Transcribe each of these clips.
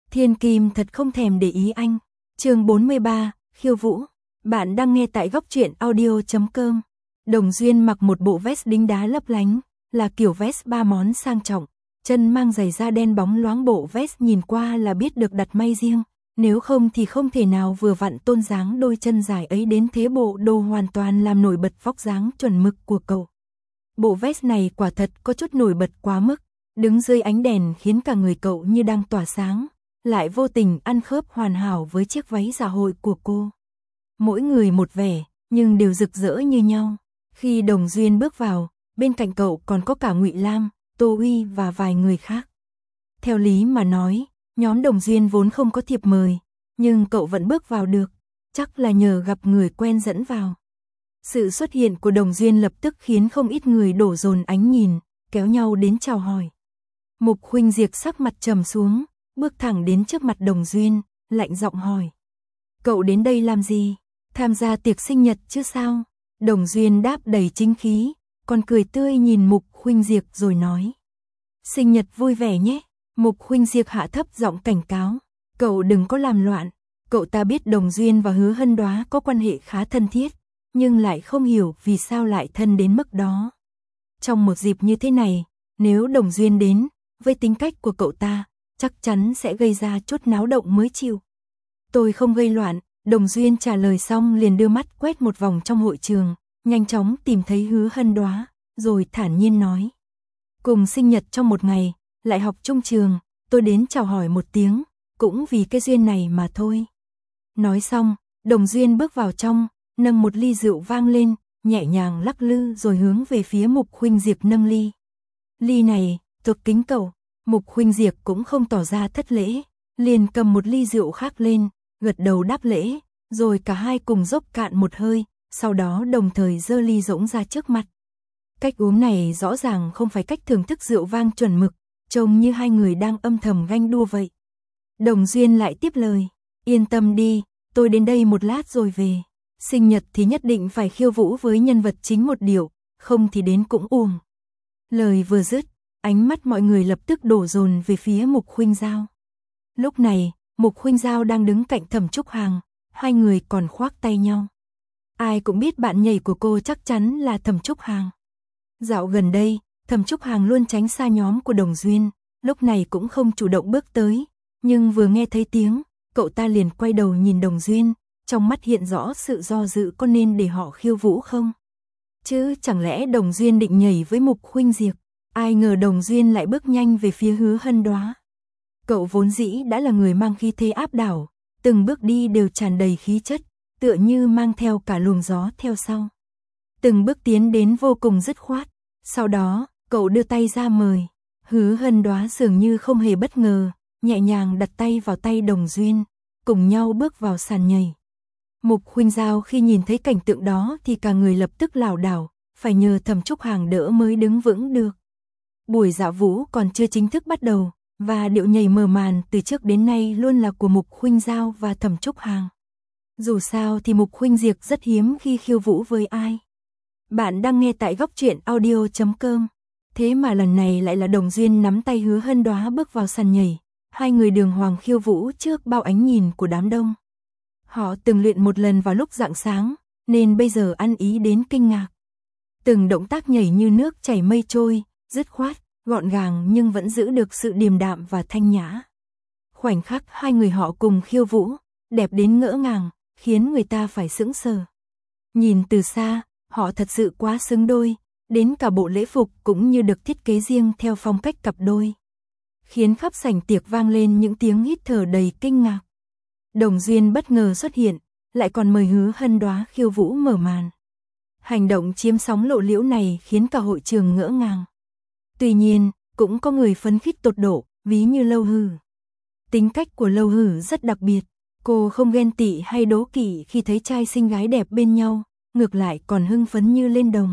Thiên Kim thật không thèm để ý anh. Chương 43, khiêu vũ. Bạn đang nghe tại góc truyện audio.com. Đồng Duyên mặc một bộ vest đính đá lấp lánh, là kiểu vest 3 món sang trọng, chân mang giày da đen bóng loáng, bộ vest nhìn qua là biết được đặt may riêng, nếu không thì không thể nào vừa vặn tôn dáng đôi chân dài ấy đến thế. Bộ đồ hoàn toàn làm nổi bật vóc dáng chuẩn mực của cậu. Bộ vest này quả thật có chút nổi bật quá mức, đứng dưới ánh đèn khiến cả người cậu như đang tỏa sáng, lại vô tình ăn khớp hoàn hảo với chiếc váy dạ hội của cô. Mỗi người một vẻ, nhưng đều rực rỡ như nhau. Khi Đồng Duyên bước vào, bên cạnh cậu còn có cả Ngụy Lam, Tô Uy và vài người khác. Theo lý mà nói, nhóm Đồng Duyên vốn không có thiệp mời, nhưng cậu vẫn bước vào được, chắc là nhờ gặp người quen dẫn vào. Sự xuất hiện của Đồng Duyên lập tức khiến không ít người đổ dồn ánh nhìn, kéo nhau đến chào hỏi. Mục Khuynh Diệp sắc mặt trầm xuống, bước thẳng đến trước mặt Đồng Duyên, lạnh giọng hỏi: "Cậu đến đây làm gì? Tham gia tiệc sinh nhật chứ sao?" Đồng Duyên đáp đầy chính khí, còn cười tươi nhìn Mục Khuynh Diệp rồi nói: "Sinh nhật vui vẻ nhé." Mục Khuynh Diệp hạ thấp giọng cảnh cáo: "Cậu đừng có làm loạn." Cậu ta biết Đồng Duyên và Hứa Hân Đoá có quan hệ khá thân thiết, nhưng lại không hiểu vì sao lại thân đến mức đó. Trong một dịp như thế này, nếu Đồng Duyên đến, với tính cách của cậu ta, chắc chắn sẽ gây ra chút náo động mới chịu. "Tôi không gây loạn." Đồng Duyên trả lời xong liền đưa mắt quét một vòng trong hội trường, nhanh chóng tìm thấy Hứa Hân Đoá, rồi thản nhiên nói: "Cùng sinh nhật trong một ngày, lại học chung trường, tôi đến chào hỏi một tiếng, cũng vì cái duyên này mà thôi." Nói xong, Đồng Duyên bước vào trong, nâng một ly rượu vang lên, nhẹ nhàng lắc lư rồi hướng về phía Mục Khuynh Diệp nâng ly. "Ly này, tôi kính cậu." Mục Khuynh Diệp cũng không tỏ ra thất lễ, liền cầm một ly rượu khác lên, gật đầu đáp lễ, rồi cả hai cùng dốc cạn một hơi, sau đó đồng thời giơ ly rỗng ra trước mặt. Cách uống này rõ ràng không phải cách thưởng thức rượu vang chuẩn mực, trông như hai người đang âm thầm ganh đua vậy. Đồng Duyên lại tiếp lời: "Yên tâm đi, tôi đến đây một lát rồi về. Sinh nhật thì nhất định phải khiêu vũ với nhân vật chính một điệu, không thì đến cũng uổng." Lời vừa dứt, ánh mắt mọi người lập tức đổ dồn về phía Mục Khuynh Giao. Lúc này, Mục Khuynh Giao đang đứng cạnh Thẩm Trúc Hàng, hai người còn khoác tay nhau. Ai cũng biết bạn nhảy của cô chắc chắn là Thẩm Trúc Hàng. Dạo gần đây, Thẩm Trúc Hàng luôn tránh xa nhóm của Đồng Duyên, lúc này cũng không chủ động bước tới, nhưng vừa nghe thấy tiếng, cậu ta liền quay đầu nhìn Đồng Duyên, trong mắt hiện rõ sự do dự có nên để họ khiêu vũ không. Chứ chẳng lẽ Đồng Duyên định nhảy với Mục Khuynh Diệp? Ai ngờ Đồng Duyên lại bước nhanh về phía Hứa Hân Đoá. Cậu vốn dĩ đã là người mang khí thế áp đảo, từng bước đi đều tràn đầy khí chất, tựa như mang theo cả luồng gió theo sau. Từng bước tiến đến vô cùng dứt khoát, sau đó, cậu đưa tay ra mời. Hứa Hân Đoá dường như không hề bất ngờ, nhẹ nhàng đặt tay vào tay Đồng Duyên, cùng nhau bước vào sàn nhảy. Mục Khuynh Giao khi nhìn thấy cảnh tượng đó thì cả người lập tức lảo đảo, phải nhờ Thẩm Trúc Hàng đỡ mới đứng vững được. Buổi dạ vũ còn chưa chính thức bắt đầu, và điệu nhảy mở màn từ trước đến nay luôn là của Mục Khuynh Giao và Thẩm Trúc Hàng. Dù sao thì Mục Khuynh Diệp rất hiếm khi khiêu vũ với ai. Bạn đang nghe tại góc truyện audio.com. Thế mà lần này lại là Đồng Duyên nắm tay Hứa Hân Đoá bước vào sàn nhảy, hai người đường hoàng khiêu vũ trước bao ánh nhìn của đám đông. Họ từng luyện một lần vào lúc rạng sáng, nên bây giờ ăn ý đến kinh ngạc. Từng động tác nhảy như nước chảy mây trôi, dứt khoát, gọn gàng nhưng vẫn giữ được sự điềm đạm và thanh nhã. Khoảnh khắc hai người họ cùng khiêu vũ, đẹp đến ngỡ ngàng, khiến người ta phải sững sờ. Nhìn từ xa, họ thật sự quá xứng đôi, đến cả bộ lễ phục cũng như được thiết kế riêng theo phong cách cặp đôi, khiến khắp sảnh tiệc vang lên những tiếng hít thở đầy kinh ngạc. Đồng Duyên bất ngờ xuất hiện, lại còn mời Hứa Hân Đoá khiêu vũ mở màn. Hành động chiếm sóng lộ liễu này khiến cả hội trường ngỡ ngàng. Tuy nhiên, cũng có người phấn khích tột độ, ví như Lâu Hử. Tính cách của Lâu Hử rất đặc biệt, cô không ghen tị hay đố kỵ khi thấy trai xinh gái đẹp bên nhau, ngược lại còn hưng phấn như lên đồng.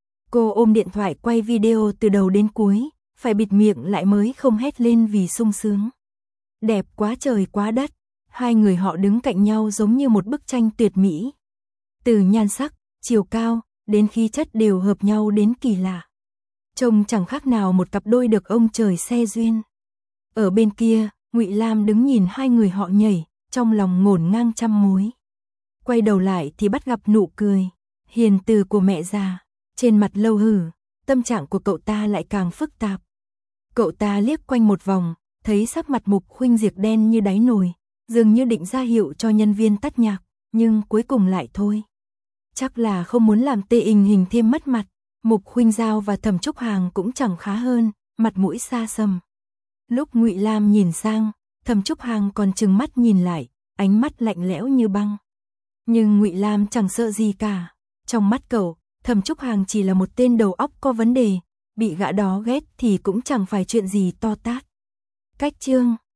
Cô ôm điện thoại quay video từ đầu đến cuối, phải bịt miệng lại mới không hét lên vì sung sướng. Đẹp quá trời quá đất, hai người họ đứng cạnh nhau giống như một bức tranh tuyệt mỹ. Từ nhan sắc, chiều cao, đến khí chất đều hợp nhau đến kỳ lạ. Trông chẳng khác nào một cặp đôi được ông trời xe duyên. Ở bên kia, Ngụy Lam đứng nhìn hai người họ nhảy, trong lòng ngổn ngang trăm mối. Quay đầu lại thì bắt gặp nụ cười hiền từ của mẹ già, trên mặt Lâu Hử, tâm trạng của cậu ta lại càng phức tạp. Cậu ta liếc quanh một vòng, thấy sắc mặt Mục Khuynh Diệp đen như đáy nồi, dường như định ra hiệu cho nhân viên tắt nhạc, nhưng cuối cùng lại thôi. Chắc là không muốn làm Tê Ình Hình thêm mất mặt. Mục Khuynh Giao và Thẩm Trúc Hàng cũng chẳng khá hơn, mặt mũi xa sầm. Lúc Ngụy Lam nhìn sang, Thẩm Trúc Hàng còn trừng mắt nhìn lại, ánh mắt lạnh lẽo như băng. Nhưng Ngụy Lam chẳng sợ gì cả. Trong mắt cậu, Thẩm Trúc Hàng chỉ là một tên đầu óc có vấn đề, bị gã đó ghét thì cũng chẳng phải chuyện gì to tát. Cách chương